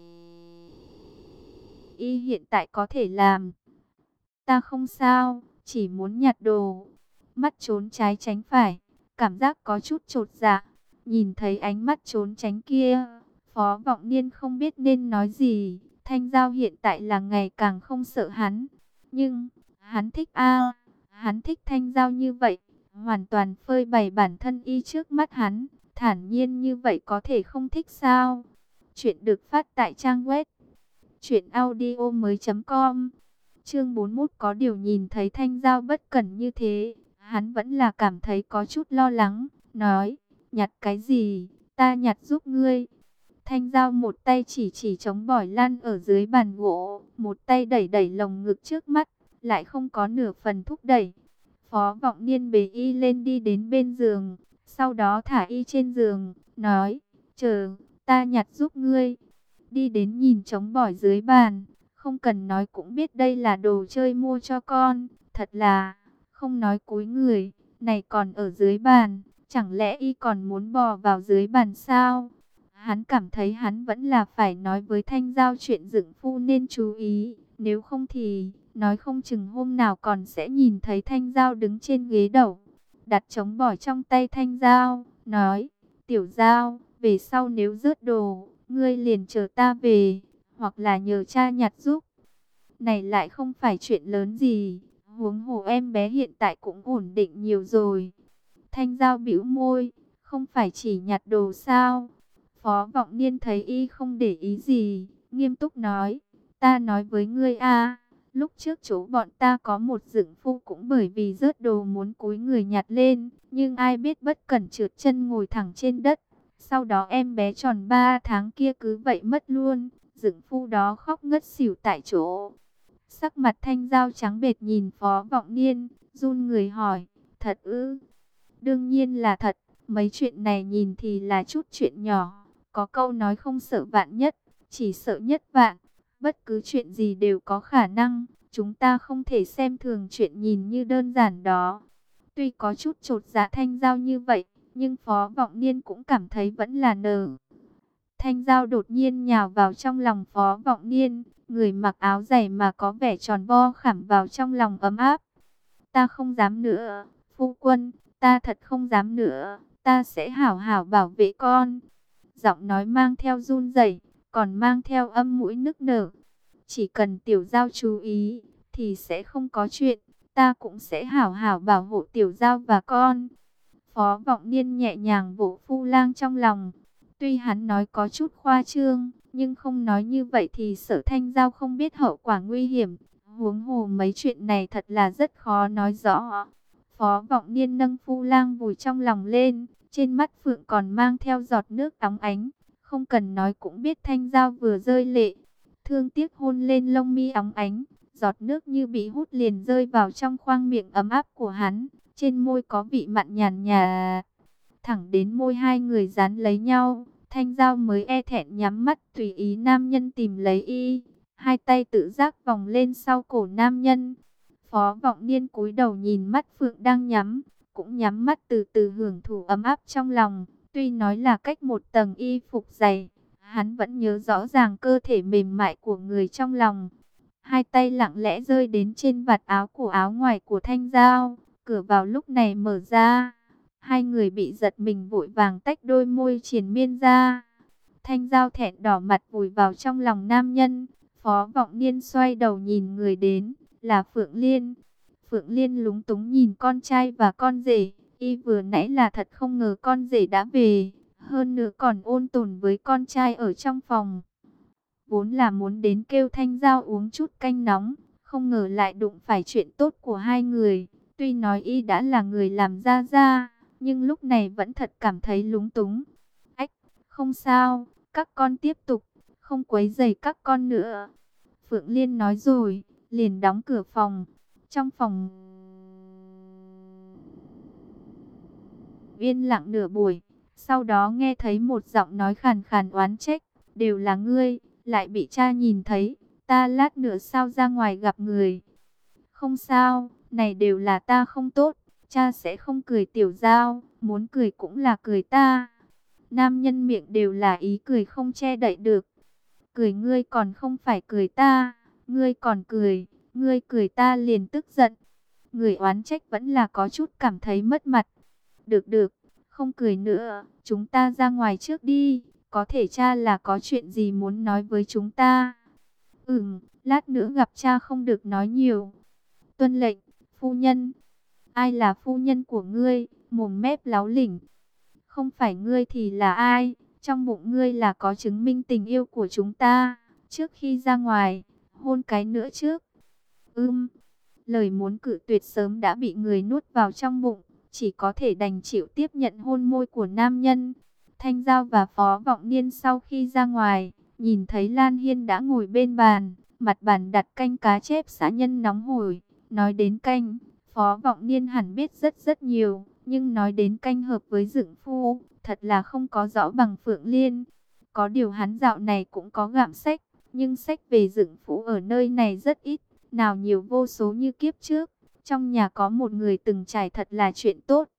y hiện tại có thể làm. Ta không sao, chỉ muốn nhặt đồ. Mắt trốn trái tránh phải, cảm giác có chút chột dạ. Nhìn thấy ánh mắt trốn tránh kia, Phó Vọng Niên không biết nên nói gì. Thanh Giao hiện tại là ngày càng không sợ hắn. Nhưng, hắn thích a hắn thích Thanh Giao như vậy. Hoàn toàn phơi bày bản thân y trước mắt hắn. Thản nhiên như vậy có thể không thích sao? Chuyện được phát tại trang web truyện audio mới chấm com. Chương bốn mươi mốt có điều nhìn thấy Thanh Giao bất cẩn như thế, Hắn vẫn là cảm thấy có chút lo lắng, nói, nhặt cái gì, ta nhặt giúp ngươi. Thanh Dao một tay chỉ chỉ chống bỏi lăn ở dưới bàn gỗ, một tay đẩy đẩy lồng ngực trước mắt, lại không có nửa phần thúc đẩy. Phó Vọng Niên bế y lên đi đến bên giường, sau đó thả y trên giường, nói, chờ, ta nhặt giúp ngươi. Đi đến nhìn trống bỏi dưới bàn, không cần nói cũng biết đây là đồ chơi mua cho con, thật là, không nói cúi người, này còn ở dưới bàn, chẳng lẽ y còn muốn bò vào dưới bàn sao? Hắn cảm thấy hắn vẫn là phải nói với Thanh Giao chuyện dựng phu nên chú ý, nếu không thì, nói không chừng hôm nào còn sẽ nhìn thấy Thanh Giao đứng trên ghế đầu, đặt trống bỏi trong tay Thanh Giao, nói, Tiểu Giao, về sau nếu rớt đồ, ngươi liền chờ ta về, hoặc là nhờ cha nhặt giúp. Này lại không phải chuyện lớn gì, huống hồ em bé hiện tại cũng ổn định nhiều rồi. Thanh Giao bĩu môi, không phải chỉ nhặt đồ sao? Phó Vọng Niên thấy y không để ý gì, nghiêm túc nói, ta nói với ngươi a, lúc trước chỗ bọn ta có một dựng phu cũng bởi vì rớt đồ muốn cúi người nhặt lên, nhưng ai biết bất cẩn trượt chân ngồi thẳng trên đất. Sau đó em bé tròn ba tháng kia cứ vậy mất luôn, dựng phu đó khóc ngất xỉu tại chỗ. Sắc mặt Thanh Giao trắng bệch nhìn Phó Vọng Niên, run người hỏi, thật ư? Đương nhiên là thật, mấy chuyện này nhìn thì là chút chuyện nhỏ. Có câu nói không sợ vạn nhất, chỉ sợ nhất vạn. Bất cứ chuyện gì đều có khả năng, chúng ta không thể xem thường chuyện nhìn như đơn giản đó. Tuy có chút chột dạ Thanh Giao như vậy, nhưng Phó Vọng Niên cũng cảm thấy vẫn là nở. Thanh Giao đột nhiên nhào vào trong lòng Phó Vọng Niên, người mặc áo dày mà có vẻ tròn vo khảm vào trong lòng ấm áp. Ta không dám nữa, phu quân, ta thật không dám nữa, ta sẽ hảo hảo bảo vệ con. Giọng nói mang theo run rẩy, còn mang theo âm mũi nức nở. Chỉ cần Tiểu Giao chú ý, thì sẽ không có chuyện, ta cũng sẽ hảo hảo bảo hộ Tiểu Giao và con. Phó Vọng Niên nhẹ nhàng vỗ Phu Lang trong lòng. Tuy hắn nói có chút khoa trương, nhưng không nói như vậy thì sợ Thanh Giao không biết hậu quả nguy hiểm. Huống hồ mấy chuyện này thật là rất khó nói rõ. Phó Vọng Niên nâng Phu Lang vùi trong lòng lên, trên mắt Phượng còn mang theo giọt nước óng ánh. Không cần nói cũng biết Thanh Giao vừa rơi lệ. Thương tiếc hôn lên lông mi óng ánh, giọt nước như bị hút liền rơi vào trong khoang miệng ấm áp của hắn. Trên môi có vị mặn nhàn nhạt, thẳng đến môi hai người dán lấy nhau. Thanh Giao mới e thẹn nhắm mắt tùy ý nam nhân tìm lấy y. Hai tay tự giác vòng lên sau cổ nam nhân. Phó Vọng Niên cúi đầu nhìn mắt Phượng đang nhắm, cũng nhắm mắt từ từ hưởng thụ ấm áp trong lòng. Tuy nói là cách một tầng y phục dày, hắn vẫn nhớ rõ ràng cơ thể mềm mại của người trong lòng. Hai tay lặng lẽ rơi đến trên vạt áo của áo ngoài của Thanh Giao. Cửa vào lúc này mở ra. Hai người bị giật mình vội vàng tách đôi môi triền miên ra. Thanh Giao thẹn đỏ mặt vùi vào trong lòng nam nhân. Phó Vọng Niên xoay đầu nhìn người đến, là Phượng Liên. Phượng Liên lúng túng nhìn con trai và con rể. Y vừa nãy là thật không ngờ con rể đã về. Hơn nữa còn ôn tồn với con trai ở trong phòng. Vốn là muốn đến kêu Thanh Giao uống chút canh nóng. Không ngờ lại đụng phải chuyện tốt của hai người. Tuy nói y đã là người làm ra ra, nhưng lúc này vẫn thật cảm thấy lúng túng. Ách, không sao, các con tiếp tục, không quấy rầy các con nữa. Phượng Liên nói rồi, liền đóng cửa phòng. Trong phòng yên lặng nửa buổi, sau đó nghe thấy một giọng nói khàn khàn oán trách, đều là ngươi, lại bị cha nhìn thấy, ta lát nữa sao ra ngoài gặp người. Không sao, này đều là ta không tốt, cha sẽ không cười Tiểu Giao, muốn cười cũng là cười ta. Nam nhân miệng đều là ý cười không che đậy được. Cười ngươi còn không phải cười ta, ngươi còn cười, ngươi cười ta liền tức giận. Người oán trách vẫn là có chút cảm thấy mất mặt. Được được, không cười nữa, chúng ta ra ngoài trước đi, có thể cha là có chuyện gì muốn nói với chúng ta. Ừm, lát nữa gặp cha không được nói nhiều. Tuân lệnh, phu nhân. Ai là phu nhân của ngươi, mồm mép láo lỉnh. Không phải ngươi thì là ai, trong bụng ngươi là có chứng minh tình yêu của chúng ta. Trước khi ra ngoài, hôn cái nữa trước. Ưm, Lời muốn cự tuyệt sớm đã bị người nuốt vào trong bụng, chỉ có thể đành chịu tiếp nhận hôn môi của nam nhân. Thanh Giao và Phó Vọng Niên sau khi ra ngoài, nhìn thấy Lan Hiên đã ngồi bên bàn, mặt bàn đặt canh cá chép xã nhân nóng hổi. Nói đến canh, Phó Vọng Niên hẳn biết rất rất nhiều, nhưng nói đến canh hợp với Dượng Phu, thật là không có rõ bằng Phượng Liên. Có điều hắn dạo này cũng có gặm sách, nhưng sách về Dượng Phu ở nơi này rất ít, nào nhiều vô số như kiếp trước. Trong nhà có một người từng trải thật là chuyện tốt.